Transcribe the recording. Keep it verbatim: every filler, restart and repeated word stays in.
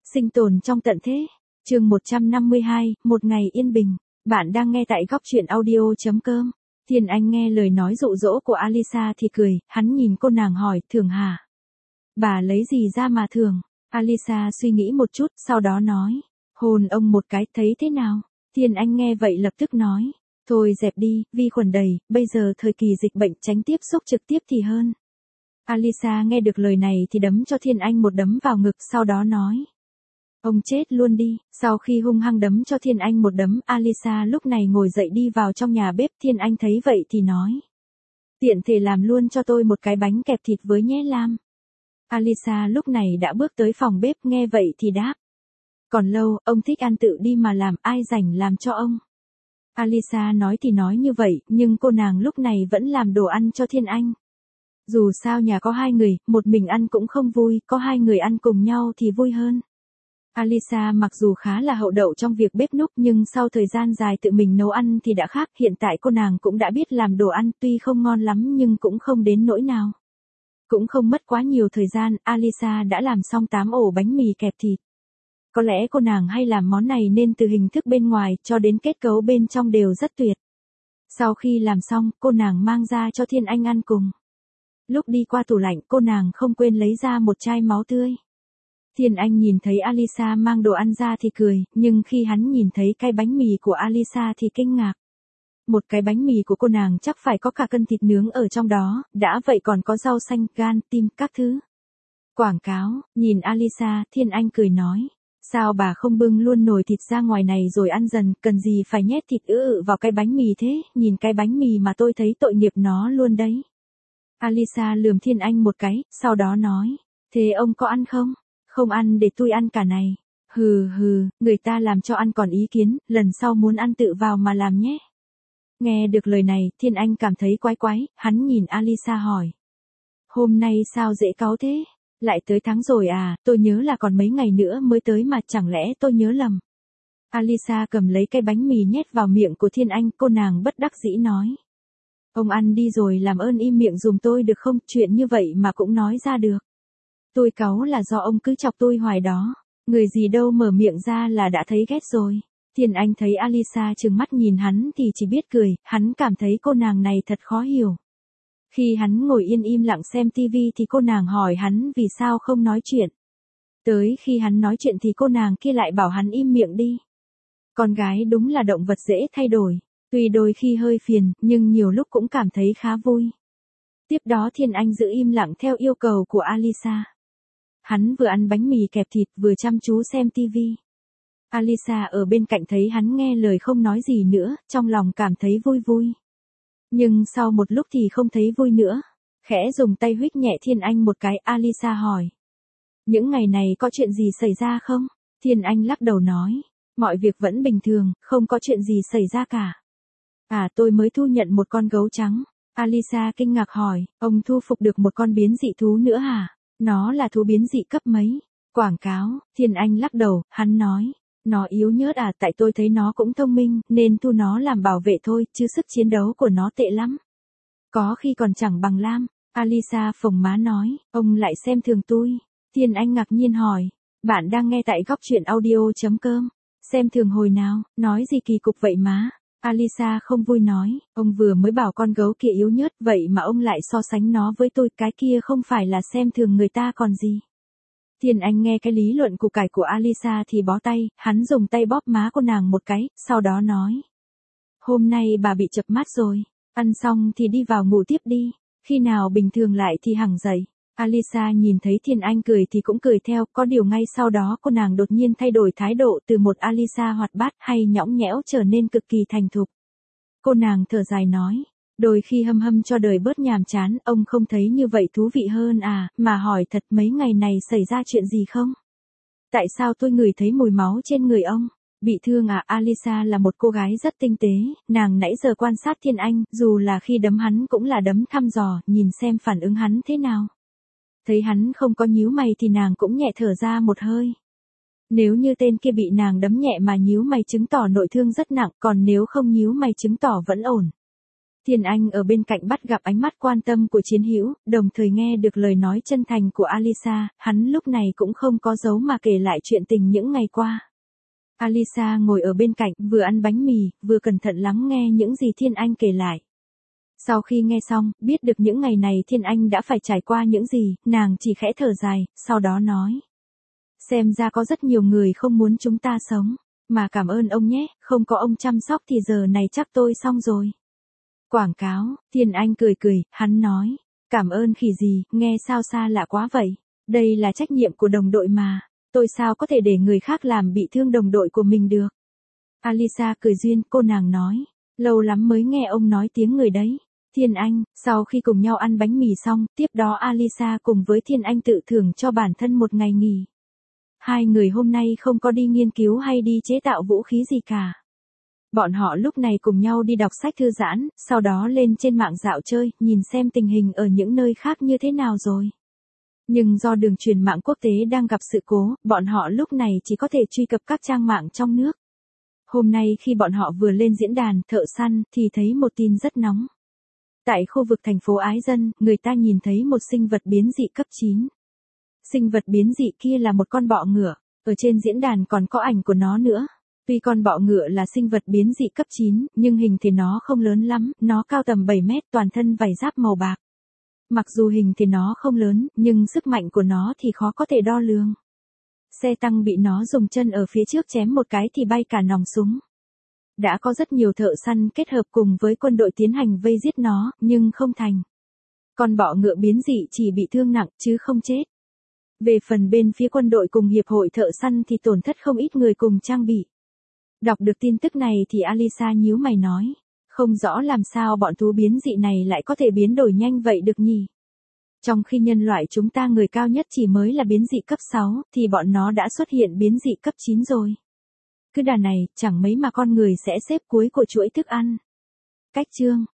Sinh tồn trong tận thế. Chương một trăm năm mươi hai, một ngày yên bình. Bạn đang nghe tại góc truyện audio chấm com. Thiên Anh nghe lời nói dụ dỗ của Alisa thì cười, hắn nhìn cô nàng hỏi, thưởng hả? Bà lấy gì ra mà thưởng? Alisa suy nghĩ một chút, sau đó nói, hôn ông một cái, thấy thế nào? Thiên Anh nghe vậy lập tức nói, thôi dẹp đi, vi khuẩn đầy, bây giờ thời kỳ dịch bệnh tránh tiếp xúc trực tiếp thì hơn. Alisa nghe được lời này thì đấm cho Thiên Anh một đấm vào ngực, sau đó nói, ông chết luôn đi. Sau khi hung hăng đấm cho Thiên Anh một đấm, Alisa lúc này ngồi dậy đi vào trong nhà bếp. Thiên Anh thấy vậy thì nói, tiện thể làm luôn cho tôi một cái bánh kẹp thịt với nhé Lam. Alisa lúc này đã bước tới phòng bếp, nghe vậy thì đáp, còn lâu, ông thích ăn tự đi mà làm, ai rảnh làm cho ông. Alisa nói thì nói như vậy, nhưng cô nàng lúc này vẫn làm đồ ăn cho Thiên Anh. Dù sao nhà có hai người, một mình ăn cũng không vui, có hai người ăn cùng nhau thì vui hơn. Alisa mặc dù khá là hậu đậu trong việc bếp núc nhưng sau thời gian dài tự mình nấu ăn thì đã khác, hiện tại cô nàng cũng đã biết làm đồ ăn, tuy không ngon lắm nhưng cũng không đến nỗi nào. Cũng không mất quá nhiều thời gian, Alisa đã làm xong tám ổ bánh mì kẹp thịt. Có lẽ cô nàng hay làm món này nên từ hình thức bên ngoài cho đến kết cấu bên trong đều rất tuyệt. Sau khi làm xong, cô nàng mang ra cho Thiên Anh ăn cùng. Lúc đi qua tủ lạnh, cô nàng không quên lấy ra một chai máu tươi. Thiên Anh nhìn thấy Alisa mang đồ ăn ra thì cười, nhưng khi hắn nhìn thấy cái bánh mì của Alisa thì kinh ngạc. Một cái bánh mì của cô nàng chắc phải có cả cân thịt nướng ở trong đó, đã vậy còn có rau xanh, gan, tim, các thứ. Quảng cáo, nhìn Alisa, Thiên Anh cười nói, sao bà không bưng luôn nồi thịt ra ngoài này rồi ăn dần, cần gì phải nhét thịt ư ự vào cái bánh mì thế, nhìn cái bánh mì mà tôi thấy tội nghiệp nó luôn đấy. Alisa lườm Thiên Anh một cái, sau đó nói, thế ông có ăn không? Không ăn để tôi ăn cả này. Hừ hừ, người ta làm cho ăn còn ý kiến, lần sau muốn ăn tự vào mà làm nhé. Nghe được lời này, Thiên Anh cảm thấy quái quái, hắn nhìn Alisa hỏi. Hôm nay sao dễ cáu thế? Lại tới tháng rồi à, tôi nhớ là còn mấy ngày nữa mới tới mà, chẳng lẽ tôi nhớ lầm. Alisa cầm lấy cái bánh mì nhét vào miệng của Thiên Anh, cô nàng bất đắc dĩ nói. Ông ăn đi rồi làm ơn im miệng dùm tôi được không, chuyện như vậy mà cũng nói ra được. Tôi cáu là do ông cứ chọc tôi hoài đó. Người gì đâu mở miệng ra là đã thấy ghét rồi. Thiên Anh thấy Alisa trừng mắt nhìn hắn thì chỉ biết cười, hắn cảm thấy cô nàng này thật khó hiểu. Khi hắn ngồi yên im lặng xem tivi thì cô nàng hỏi hắn vì sao không nói chuyện. Tới khi hắn nói chuyện thì cô nàng kia lại bảo hắn im miệng đi. Con gái đúng là động vật dễ thay đổi. Tuy đôi khi hơi phiền, nhưng nhiều lúc cũng cảm thấy khá vui. Tiếp đó Thiên Anh giữ im lặng theo yêu cầu của Alisa. Hắn vừa ăn bánh mì kẹp thịt vừa chăm chú xem tivi. Alisa ở bên cạnh thấy hắn nghe lời không nói gì nữa, trong lòng cảm thấy vui vui. Nhưng sau một lúc thì không thấy vui nữa. Khẽ dùng tay huých nhẹ Thiên Anh một cái, Alisa hỏi. Những ngày này có chuyện gì xảy ra không? Thiên Anh lắc đầu nói. Mọi việc vẫn bình thường, không có chuyện gì xảy ra cả. À, tôi mới thu nhận một con gấu trắng. Alisa kinh ngạc hỏi, ông thu phục được một con biến dị thú nữa hả? Nó là thú biến dị cấp mấy? Quảng cáo, Thiên Anh lắc đầu, hắn nói, nó yếu nhớt à, tại tôi thấy nó cũng thông minh, nên thu nó làm bảo vệ thôi, chứ sức chiến đấu của nó tệ lắm. Có khi còn chẳng bằng Lam. Alisa phồng má nói, ông lại xem thường tôi. Thiên Anh ngạc nhiên hỏi, bạn đang nghe tại góc truyện audio chấm com. Xem thường hồi nào, nói gì kỳ cục vậy má? Alisa không vui nói, ông vừa mới bảo con gấu kia yếu nhớt, vậy mà ông lại so sánh nó với tôi, cái kia không phải là xem thường người ta còn gì. Thiên Anh nghe cái lý luận củ cải của Alisa thì bó tay, hắn dùng tay bóp má cô nàng một cái, sau đó nói. Hôm nay bà bị chập mắt rồi, ăn xong thì đi vào ngủ tiếp đi, khi nào bình thường lại thì hằng dậy. Alisa nhìn thấy Thiên Anh cười thì cũng cười theo, có điều ngay sau đó cô nàng đột nhiên thay đổi thái độ từ một Alisa hoạt bát hay nhõng nhẽo trở nên cực kỳ thành thục. Cô nàng thở dài nói, đôi khi hâm hâm cho đời bớt nhàm chán, ông không thấy như vậy thú vị hơn à, mà hỏi thật mấy ngày này xảy ra chuyện gì không? Tại sao tôi ngửi thấy mùi máu trên người ông? Bị thương à? Alisa là một cô gái rất tinh tế, nàng nãy giờ quan sát Thiên Anh, dù là khi đấm hắn cũng là đấm thăm dò, nhìn xem phản ứng hắn thế nào. Thấy hắn không có nhíu mày thì nàng cũng nhẹ thở ra một hơi. Nếu như tên kia bị nàng đấm nhẹ mà nhíu mày chứng tỏ nội thương rất nặng, còn nếu không nhíu mày chứng tỏ vẫn ổn. Thiên Anh ở bên cạnh bắt gặp ánh mắt quan tâm của Chiến Hữu, đồng thời nghe được lời nói chân thành của Alisa, hắn lúc này cũng không có giấu mà kể lại chuyện tình những ngày qua. Alisa ngồi ở bên cạnh, vừa ăn bánh mì, vừa cẩn thận lắng nghe những gì Thiên Anh kể lại. Sau khi nghe xong, biết được những ngày này Thiên Anh đã phải trải qua những gì, nàng chỉ khẽ thở dài, sau đó nói. Xem ra có rất nhiều người không muốn chúng ta sống, mà cảm ơn ông nhé, không có ông chăm sóc thì giờ này chắc tôi xong rồi. Quảng cáo, Thiên Anh cười cười, hắn nói. Cảm ơn khỉ gì, nghe sao xa lạ quá vậy. Đây là trách nhiệm của đồng đội mà, tôi sao có thể để người khác làm bị thương đồng đội của mình được. Alisa cười duyên, cô nàng nói. Lâu lắm mới nghe ông nói tiếng người đấy. Thiên Anh, sau khi cùng nhau ăn bánh mì xong, tiếp đó Alisa cùng với Thiên Anh tự thưởng cho bản thân một ngày nghỉ. Hai người hôm nay không có đi nghiên cứu hay đi chế tạo vũ khí gì cả. Bọn họ lúc này cùng nhau đi đọc sách thư giãn, sau đó lên trên mạng dạo chơi, nhìn xem tình hình ở những nơi khác như thế nào rồi. Nhưng do đường truyền mạng quốc tế đang gặp sự cố, bọn họ lúc này chỉ có thể truy cập các trang mạng trong nước. Hôm nay khi bọn họ vừa lên diễn đàn thợ săn thì thấy một tin rất nóng. Tại khu vực thành phố Ái Dân, người ta nhìn thấy một sinh vật biến dị cấp chín. Sinh vật biến dị kia là một con bọ ngựa, ở trên diễn đàn còn có ảnh của nó nữa. Tuy con bọ ngựa là sinh vật biến dị cấp chín, nhưng hình thì nó không lớn lắm, nó cao tầm bảy mét, toàn thân vảy giáp màu bạc. Mặc dù hình thì nó không lớn, nhưng sức mạnh của nó thì khó có thể đo lường. Xe tăng bị nó dùng chân ở phía trước chém một cái thì bay cả nòng súng. Đã có rất nhiều thợ săn kết hợp cùng với quân đội tiến hành vây giết nó, nhưng không thành. Con bọ ngựa biến dị chỉ bị thương nặng chứ không chết. Về phần bên phía quân đội cùng hiệp hội thợ săn thì tổn thất không ít người cùng trang bị. Đọc được tin tức này thì Alisa nhíu mày nói. Không rõ làm sao bọn thú biến dị này lại có thể biến đổi nhanh vậy được nhỉ. Trong khi nhân loại chúng ta người cao nhất chỉ mới là biến dị cấp sáu, thì bọn nó đã xuất hiện biến dị cấp chín rồi. Cứ đà này, chẳng mấy mà con người sẽ xếp cuối của chuỗi thức ăn. Cách chương